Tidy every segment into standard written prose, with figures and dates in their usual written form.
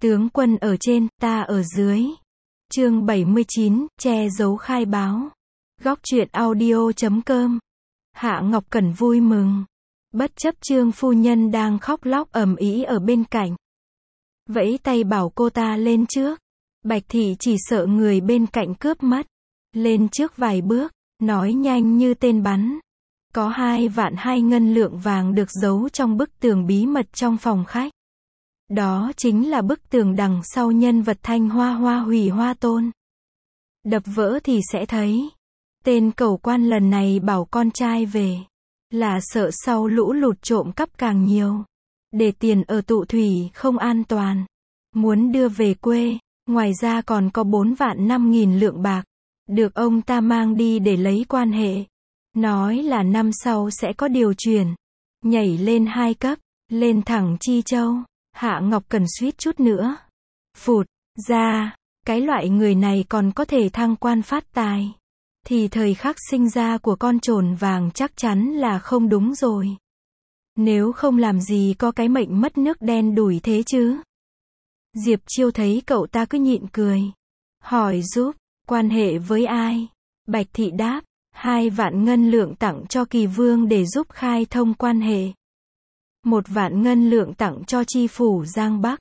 Tướng quân ở trên, ta ở dưới. Chương 79, che giấu khai báo. Góc truyện audio.com. Hạ Ngọc Cẩn vui mừng. Bất chấp Trương phu nhân đang khóc lóc ầm ĩ ở bên cạnh. Vẫy tay bảo cô ta lên trước. Bạch thị chỉ sợ người bên cạnh cướp mất. Lên trước vài bước, nói nhanh như tên bắn. Có 2,2 ngân lượng vàng được giấu trong bức tường bí mật trong phòng khách. Đó chính là bức tường đằng sau nhân vật Thanh Hoa Hoa Hủy Hoa Tôn. Đập vỡ thì sẽ thấy. Tên cẩu quan lần này bảo con trai về. Là sợ sau lũ lụt trộm cắp càng nhiều. Để tiền ở tụ thủy không an toàn. Muốn đưa về quê. Ngoài ra còn có 4,5 lượng bạc. Được ông ta mang đi để lấy quan hệ. Nói là năm sau sẽ có điều chuyển. Nhảy lên 2 cấp. Lên thẳng Chi Châu. Hạ Ngọc Cẩn suýt chút nữa. Phụt ra. Cái loại người này còn có thể thăng quan phát tài. Thì thời khắc sinh ra của con trồn vàng chắc chắn là không đúng rồi. Nếu không làm gì có cái mệnh mất nước đen đủi thế chứ. Diệp Chiêu thấy cậu ta cứ nhịn cười. Hỏi giúp, quan hệ với ai? Bạch thị đáp, 2 vạn ngân lượng tặng cho Kỳ Vương để giúp khai thông quan hệ. 1 vạn ngân lượng tặng cho chi phủ Giang Bắc.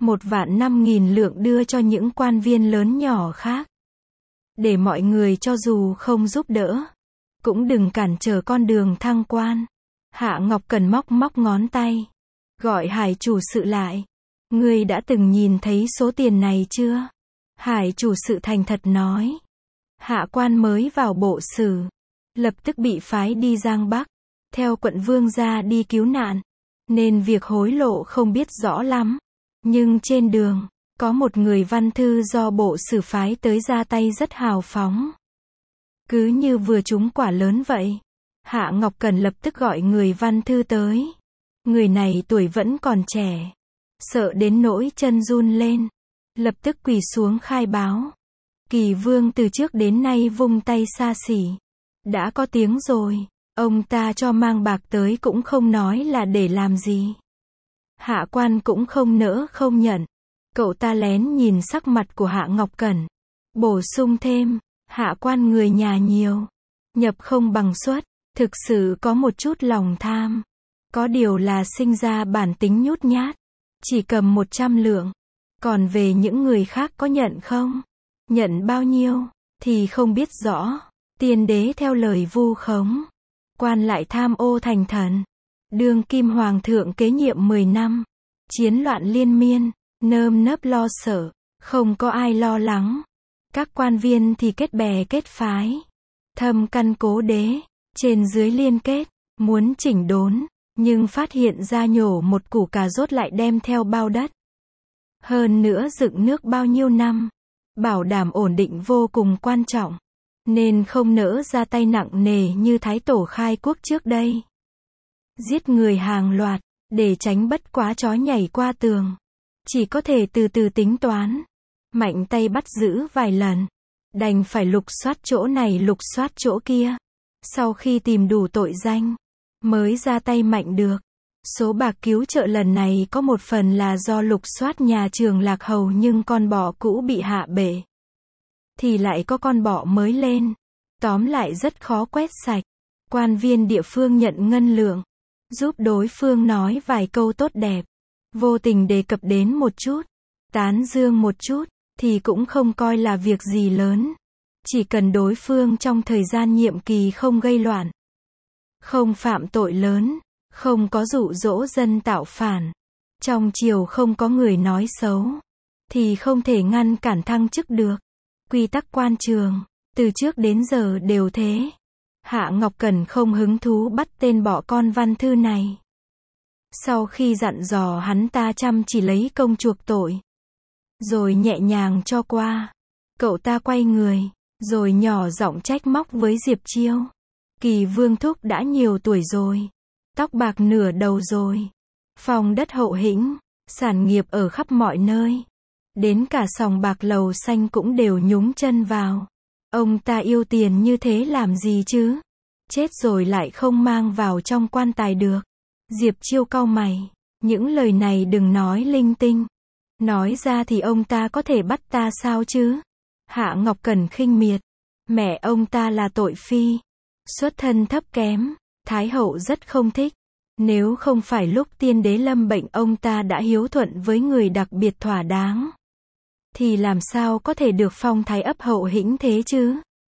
1,5 lượng đưa cho những quan viên lớn nhỏ khác. Để mọi người cho dù không giúp đỡ, cũng đừng cản trở con đường thăng quan. Hạ Ngọc Cẩn móc ngón tay. Gọi Hải chủ sự lại. Ngươi đã từng nhìn thấy số tiền này chưa? Hải chủ sự thành thật nói. Hạ quan mới vào bộ sử. Lập tức bị phái đi Giang Bắc. Theo quận vương gia đi cứu nạn. Nên việc hối lộ không biết rõ lắm. Nhưng trên đường, có một người văn thư do bộ sử phái tới ra tay rất hào phóng. Cứ như vừa trúng quả lớn vậy. Hạ Ngọc Cẩn lập tức gọi người văn thư tới. Người này tuổi vẫn còn trẻ. Sợ đến nỗi chân run lên. Lập tức quỳ xuống khai báo. Kỳ Vương từ trước đến nay vung tay xa xỉ. Đã có tiếng rồi. Ông ta cho mang bạc tới cũng không nói là để làm gì. Hạ quan cũng không nỡ không nhận. Cậu ta lén nhìn sắc mặt của Hạ Ngọc Cẩn. Bổ sung thêm, hạ quan người nhà nhiều. Nhập không bằng xuất, thực sự có một chút lòng tham. Có điều là sinh ra bản tính nhút nhát. Chỉ cầm 100 lượng. Còn về những người khác có nhận không? Nhận bao nhiêu? Thì không biết rõ. Tiên đế theo lời vu khống. Quan lại tham ô thành thần. Đương kim hoàng thượng kế nhiệm 10 năm. Chiến loạn liên miên. Nơm nớp lo sợ. Không có ai lo lắng. Các quan viên thì kết bè kết phái. Thâm căn cố đế. Trên dưới liên kết. Muốn chỉnh đốn. Nhưng phát hiện ra nhổ một củ cà rốt lại đem theo bao đất. Hơn nữa dựng nước bao nhiêu năm. Bảo đảm ổn định vô cùng quan trọng. Nên không nỡ ra tay nặng nề như Thái Tổ khai quốc trước đây. Giết người hàng loạt, để tránh bất quá chó nhảy qua tường. Chỉ có thể từ từ tính toán. Mạnh tay bắt giữ vài lần. Đành phải lục soát chỗ này lục soát chỗ kia. Sau khi tìm đủ tội danh, mới ra tay mạnh được. Số bạc cứu trợ lần này có một phần là do lục soát nhà Trường Lạc Hầu nhưng con bọ cũ bị hạ bệ. Thì lại có con bọ mới lên. Tóm lại rất khó quét sạch. Quan viên địa phương nhận ngân lượng. Giúp đối phương nói vài câu tốt đẹp. Vô tình đề cập đến một chút. Tán dương một chút. Thì cũng không coi là việc gì lớn. Chỉ cần đối phương trong thời gian nhiệm kỳ không gây loạn. Không phạm tội lớn. Không có dụ dỗ dân tạo phản. Trong triều không có người nói xấu. Thì không thể ngăn cản thăng chức được. Quy tắc quan trường. Từ trước đến giờ đều thế. Hạ Ngọc Cẩn không hứng thú bắt tên bọ con văn thư này. Sau khi dặn dò hắn ta chăm chỉ lấy công chuộc tội. Rồi nhẹ nhàng cho qua. Cậu ta quay người. Rồi nhỏ giọng trách móc với Diệp Chiêu. Kỳ Vương thúc đã nhiều tuổi rồi. Tóc bạc nửa đầu rồi. Phòng đất hậu hĩnh. Sản nghiệp ở khắp mọi nơi. Đến cả sòng bạc lầu xanh cũng đều nhúng chân vào. Ông ta yêu tiền như thế làm gì chứ? Chết rồi lại không mang vào trong quan tài được. Diệp Chiêu cau mày. Những lời này đừng nói linh tinh. Nói ra thì ông ta có thể bắt ta sao chứ? Hạ Ngọc Cẩn khinh miệt. Mẹ ông ta là tội phi. Xuất thân thấp kém. Thái hậu rất không thích. Nếu không phải lúc tiên đế lâm bệnh ông ta đã hiếu thuận với người đặc biệt thỏa đáng, thì làm sao có thể được phong thái ấp hậu hĩnh thế chứ?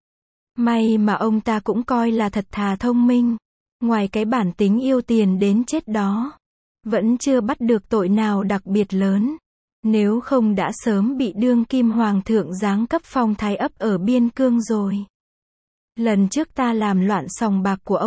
May mà ông ta cũng coi là thật thà thông minh. Ngoài cái bản tính yêu tiền đến chết đó, vẫn chưa bắt được tội nào đặc biệt lớn. Nếu không đã sớm bị đương kim hoàng thượng giáng cấp phong thái ấp ở biên cương rồi. Lần trước ta làm loạn sòng bạc của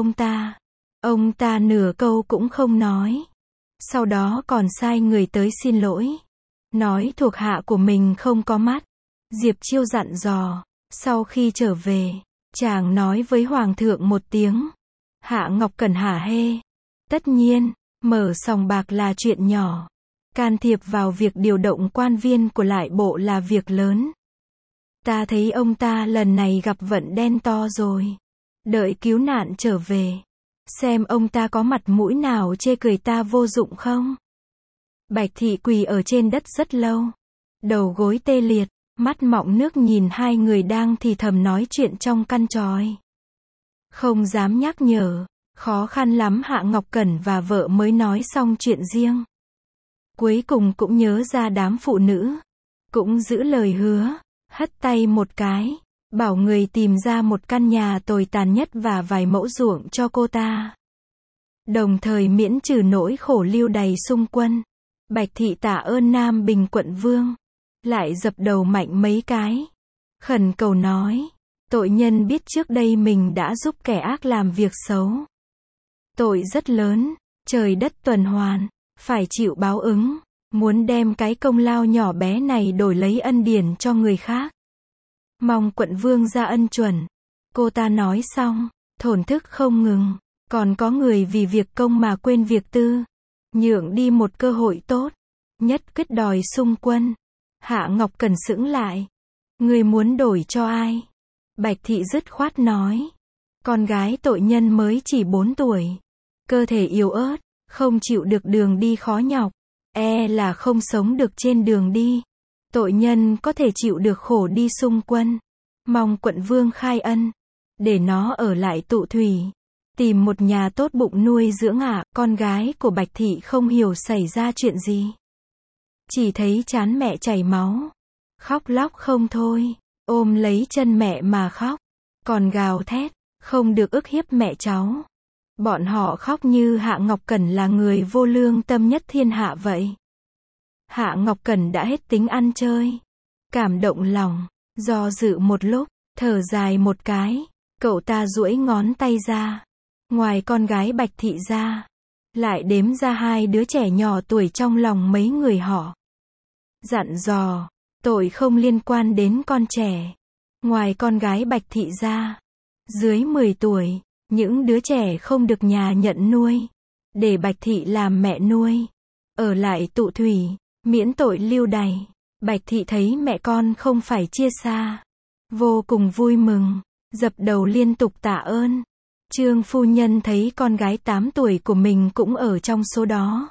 ông ta nửa câu cũng không nói. Sau đó còn sai người tới xin lỗi. Nói thuộc hạ của mình không có mắt. Diệp Chiêu dặn dò. Sau khi trở về, chàng nói với hoàng thượng một tiếng. Hạ Ngọc Cẩn hả hê. Tất nhiên, mở sòng bạc là chuyện nhỏ. Can thiệp vào việc điều động quan viên của lại bộ là việc lớn. Ta thấy ông ta lần này gặp vận đen to rồi. Đợi cứu nạn trở về, xem ông ta có mặt mũi nào chê cười ta vô dụng không. Bạch thị quỳ ở trên đất rất lâu. Đầu gối tê liệt, mắt mọng nước nhìn hai người đang thì thầm nói chuyện trong căn tròi. Không dám nhắc nhở, khó khăn lắm Hạ Ngọc Cẩn và vợ mới nói xong chuyện riêng. Cuối cùng cũng nhớ ra đám phụ nữ. Cũng giữ lời hứa, hất tay một cái, bảo người tìm ra một căn nhà tồi tàn nhất và vài mẫu ruộng cho cô ta. Đồng thời miễn trừ nỗi khổ lưu đày xung quân. Bạch thị tạ ơn Nam Bình quận vương. Lại dập đầu mạnh mấy cái. Khẩn cầu nói. Tội nhân biết trước đây mình đã giúp kẻ ác làm việc xấu. Tội rất lớn, trời đất tuần hoàn, phải chịu báo ứng. Muốn đem cái công lao nhỏ bé này đổi lấy ân điển cho người khác. Mong quận vương ra ân chuẩn. Cô ta nói xong, thổn thức không ngừng. Còn có người vì việc công mà quên việc tư. Nhượng đi một cơ hội tốt. Nhất quyết đòi xung quân. Hạ Ngọc Cẩn sững lại. Người muốn đổi cho ai? Bạch thị dứt khoát nói. Con gái tội nhân mới chỉ 4 tuổi. Cơ thể yếu ớt, không chịu được đường đi khó nhọc. E là không sống được trên đường đi. Tội nhân có thể chịu được khổ đi xung quân. Mong quận vương khai ân. Để nó ở lại Tụ Thủy. Tìm một nhà tốt bụng nuôi dưỡng ạ. Con gái của Bạch thị không hiểu xảy ra chuyện gì. Chỉ thấy trán mẹ chảy máu. Khóc lóc không thôi. Ôm lấy chân mẹ mà khóc. Còn gào thét. Không được ức hiếp mẹ cháu. Bọn họ khóc như Hạ Ngọc Cẩn là người vô lương tâm nhất thiên hạ vậy. Hạ Ngọc Cẩn đã hết tính ăn chơi. Cảm động lòng. Do dự một lúc. Thở dài một cái. Cậu ta duỗi ngón tay ra. Ngoài con gái Bạch thị ra. Lại đếm ra 2 đứa trẻ nhỏ tuổi trong lòng mấy người họ. Dặn dò. Tội không liên quan đến con trẻ. Ngoài con gái Bạch thị ra. Dưới 10 tuổi. Những đứa trẻ không được nhà nhận nuôi. Để Bạch thị làm mẹ nuôi. Ở lại Tụ Thủy. Miễn tội lưu đày. Bạch thị thấy mẹ con không phải chia xa. Vô cùng vui mừng. Dập đầu liên tục tạ ơn. Trương phu nhân thấy con gái 8 tuổi của mình cũng ở trong số đó.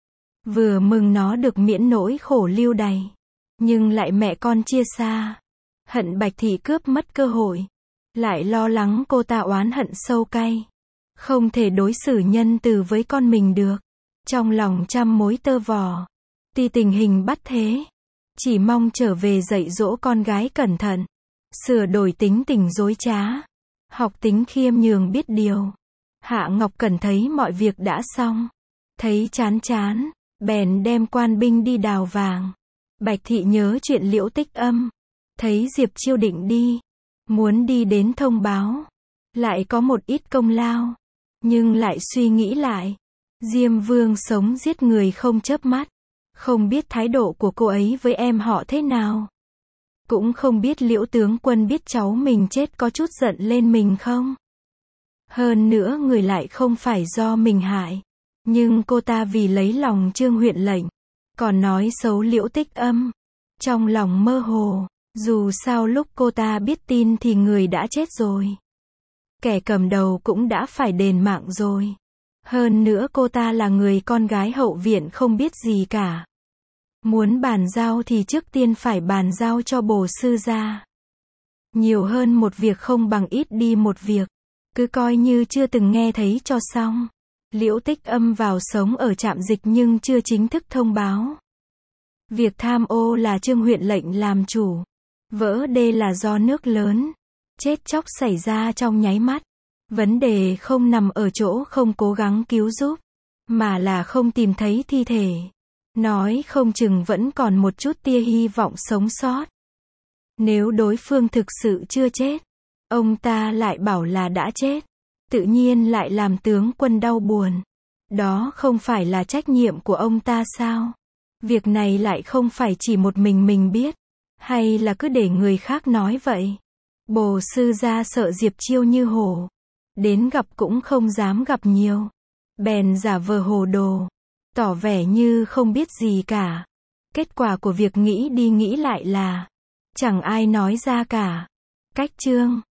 Vừa mừng nó được miễn nỗi khổ lưu đày. Nhưng lại mẹ con chia xa. Hận Bạch thị cướp mất cơ hội. Lại lo lắng cô ta oán hận sâu cay. Không thể đối xử nhân từ với con mình được. Trong lòng trăm mối tơ vò. Tuy tình hình bắt thế. Chỉ mong trở về dạy dỗ con gái cẩn thận. Sửa đổi tính tình dối trá. Học tính khiêm nhường biết điều. Hạ Ngọc Cẩn thấy mọi việc đã xong. Thấy chán chán. Bèn đem quan binh đi đào vàng. Bạch thị nhớ chuyện Liễu Tích Âm. Thấy Diệp Chiêu định đi. Muốn đi đến thông báo. Lại có một ít công lao. Nhưng lại suy nghĩ lại. Diêm Vương sống giết người không chớp mắt. Không biết thái độ của cô ấy với em họ thế nào. Cũng không biết Liễu tướng quân biết cháu mình chết có chút giận lên mình không. Hơn nữa người lại không phải do mình hại. Nhưng cô ta vì lấy lòng Trương huyện lệnh. Còn nói xấu Liễu Tích Âm. Trong lòng mơ hồ. Dù sao lúc cô ta biết tin thì người đã chết rồi. Kẻ cầm đầu cũng đã phải đền mạng rồi. Hơn nữa cô ta là người con gái hậu viện không biết gì cả. Muốn bàn giao thì trước tiên phải bàn giao cho Bồ sư gia. Nhiều hơn một việc không bằng ít đi một việc. Cứ coi như chưa từng nghe thấy cho xong. Liễu Tích Âm vào sống ở trạm dịch nhưng chưa chính thức thông báo. Việc tham ô là Trương huyện lệnh làm chủ. Vỡ đê là do nước lớn. Chết chóc xảy ra trong nháy mắt. Vấn đề không nằm ở chỗ không cố gắng cứu giúp, mà là không tìm thấy thi thể. Nói không chừng vẫn còn một chút tia hy vọng sống sót. Nếu đối phương thực sự chưa chết, ông ta lại bảo là đã chết. Tự nhiên lại làm tướng quân đau buồn. Đó không phải là trách nhiệm của ông ta sao? Việc này lại không phải chỉ một mình biết. Hay là cứ để người khác nói vậy? Bồ sư gia sợ Diệp Chiêu như hổ. Đến gặp cũng không dám gặp nhiều. Bèn giả vờ hồ đồ. Tỏ vẻ như không biết gì cả. Kết quả của việc nghĩ đi nghĩ lại là chẳng ai nói ra cả. Cách chương